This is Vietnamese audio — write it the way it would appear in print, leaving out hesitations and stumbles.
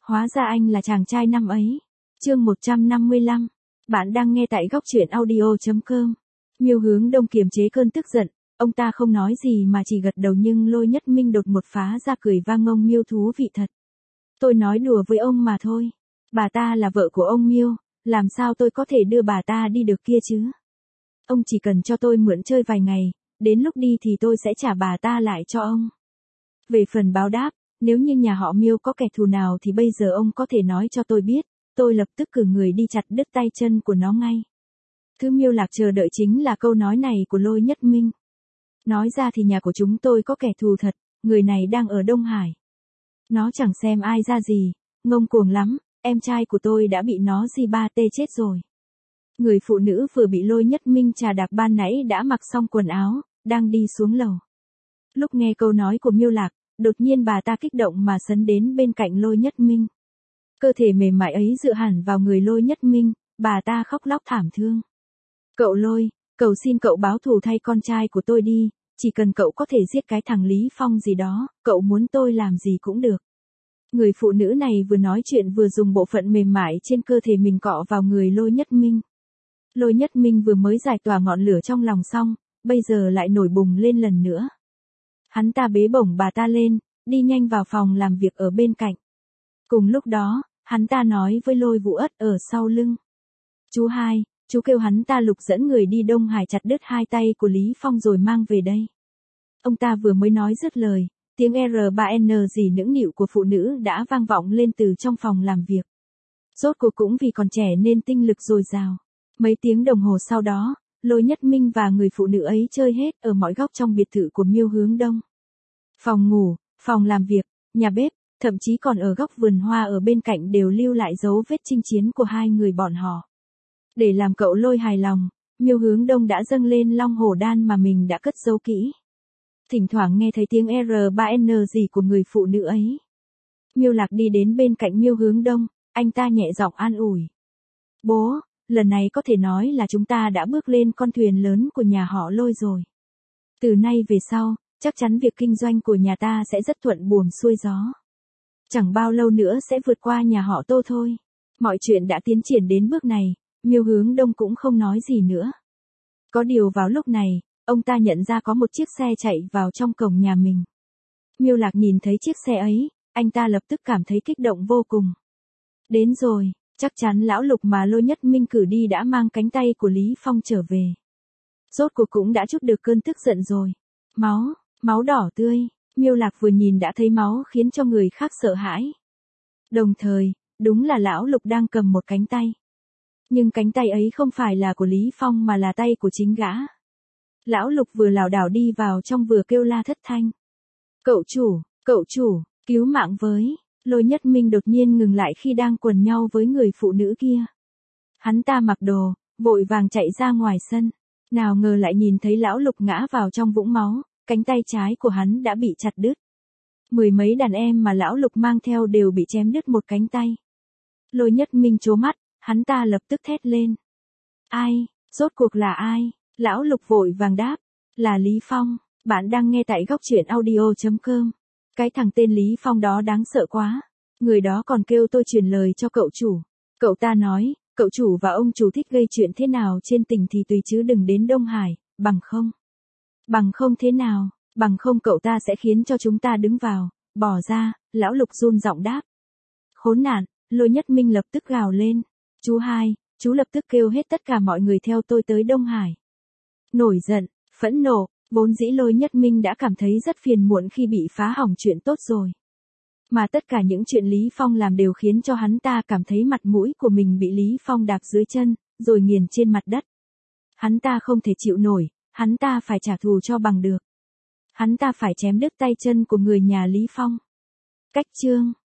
Hóa ra anh là chàng trai năm ấy. Chương 155. Bạn đang nghe tại góc truyện audio.com. Miêu Hướng Đông kiềm chế cơn tức giận, ông ta không nói gì mà chỉ gật đầu, nhưng Lôi Nhất Minh đột một phá ra cười vang: ông Miêu thú vị thật. Tôi nói đùa với ông mà thôi. Bà ta là vợ của ông Miêu, làm sao tôi có thể đưa bà ta đi được kia chứ? Ông chỉ cần cho tôi mượn chơi vài ngày, đến lúc đi thì tôi sẽ trả bà ta lại cho ông. Về phần báo đáp, nếu như nhà họ Miêu có kẻ thù nào thì bây giờ ông có thể nói cho tôi biết, tôi lập tức cử người đi chặt đứt tay chân của nó ngay. Thứ Miêu Lạc chờ đợi chính là câu nói này của Lôi Nhất Minh. Nói ra thì nhà của chúng tôi có kẻ thù thật, người này đang ở Đông Hải. Nó chẳng xem ai ra gì, ngông cuồng lắm, em trai của tôi đã bị nó G3T chết rồi. Người phụ nữ vừa bị Lôi Nhất Minh trà đạp ban nãy đã mặc xong quần áo, đang đi xuống lầu. Lúc nghe câu nói của Miêu Lạc, đột nhiên bà ta kích động mà sấn đến bên cạnh Lôi Nhất Minh. Cơ thể mềm mại ấy dựa hẳn vào người Lôi Nhất Minh, bà ta khóc lóc thảm thương. Cậu Lôi, cầu xin cậu báo thù thay con trai của tôi đi, chỉ cần cậu có thể giết cái thằng Lý Phong gì đó, cậu muốn tôi làm gì cũng được. Người phụ nữ này vừa nói chuyện vừa dùng bộ phận mềm mại trên cơ thể mình cọ vào người Lôi Nhất Minh. Lôi Nhất Minh vừa mới giải tỏa ngọn lửa trong lòng xong, bây giờ lại nổi bùng lên lần nữa. Hắn ta bế bổng bà ta lên, đi nhanh vào phòng làm việc ở bên cạnh. Cùng lúc đó, hắn ta nói với Lôi Vũ Ất ở sau lưng. Chú hai, chú kêu hắn ta lục dẫn người đi Đông Hải chặt đứt hai tay của Lý Phong rồi mang về đây. Ông ta vừa mới nói dứt lời, tiếng R3N gì nũng nịu của phụ nữ đã vang vọng lên từ trong phòng làm việc. Rốt cuộc cũng vì còn trẻ nên tinh lực dồi dào. Mấy tiếng đồng hồ sau đó, Lôi Nhất Minh và người phụ nữ ấy chơi hết ở mọi góc trong biệt thự của Miêu Hướng Đông. Phòng ngủ, phòng làm việc, nhà bếp, thậm chí còn ở góc vườn hoa ở bên cạnh đều lưu lại dấu vết chinh chiến của hai người bọn họ. Để làm cậu Lôi hài lòng, Miêu Hướng Đông đã dâng lên long hổ đan mà mình đã cất giấu kỹ. Thỉnh thoảng nghe thấy tiếng R3N gì của người phụ nữ ấy. Miêu Lạc đi đến bên cạnh Miêu Hướng Đông, anh ta nhẹ giọng an ủi. Bố, lần này có thể nói là chúng ta đã bước lên con thuyền lớn của nhà họ Lôi rồi. Từ nay về sau, chắc chắn việc kinh doanh của nhà ta sẽ rất thuận buồm xuôi gió. Chẳng bao lâu nữa sẽ vượt qua nhà họ Tô thôi. Mọi chuyện đã tiến triển đến bước này, Miêu Hướng Đông cũng không nói gì nữa. Có điều vào lúc này, ông ta nhận ra có một chiếc xe chạy vào trong cổng nhà mình. Miêu Lạc nhìn thấy chiếc xe ấy, anh ta lập tức cảm thấy kích động vô cùng. Đến rồi, chắc chắn lão Lục mà Lôi Nhất Minh cử đi đã mang cánh tay của Lý Phong trở về. Rốt cuộc cũng đã trút được cơn tức giận rồi. Máu đỏ tươi, Miêu Lạc vừa nhìn đã thấy máu khiến cho người khác sợ hãi. Đồng thời, đúng là lão Lục đang cầm một cánh tay. Nhưng cánh tay ấy không phải là của Lý Phong mà là tay của chính gã. Lão Lục vừa lảo đảo đi vào trong vừa kêu la thất thanh. Cậu chủ, cứu mạng với. Lôi Nhất Minh đột nhiên ngừng lại khi đang quần nhau với người phụ nữ kia. Hắn ta mặc đồ, vội vàng chạy ra ngoài sân. Nào ngờ lại nhìn thấy lão Lục ngã vào trong vũng máu, cánh tay trái của hắn đã bị chặt đứt. Mười mấy đàn em mà lão Lục mang theo đều bị chém đứt một cánh tay. Lôi Nhất Minh trố mắt, hắn ta lập tức thét lên. Ai, rốt cuộc là ai? Lão Lục vội vàng đáp, là Lý Phong. Bạn đang nghe tại góc truyện audio.com. Cái thằng tên Lý Phong đó đáng sợ quá. Người đó còn kêu tôi truyền lời cho cậu chủ. Cậu ta nói, cậu chủ và ông chủ thích gây chuyện thế nào trên tỉnh thì tùy chứ đừng đến Đông Hải, bằng không thế nào, bằng không cậu ta sẽ khiến cho chúng ta đứng vào, bỏ ra, lão Lục run giọng đáp. Khốn nạn, Lôi Nhất Minh lập tức gào lên. Chú hai, chú lập tức kêu hết tất cả mọi người theo tôi tới Đông Hải. Nổi giận, phẫn nộ, vốn dĩ Lôi Nhất Minh đã cảm thấy rất phiền muộn khi bị phá hỏng chuyện tốt rồi. Mà tất cả những chuyện Lý Phong làm đều khiến cho hắn ta cảm thấy mặt mũi của mình bị Lý Phong đạp dưới chân, rồi nghiền trên mặt đất. Hắn ta không thể chịu nổi, hắn ta phải trả thù cho bằng được. Hắn ta phải chém đứt tay chân của người nhà Lý Phong. Cách chương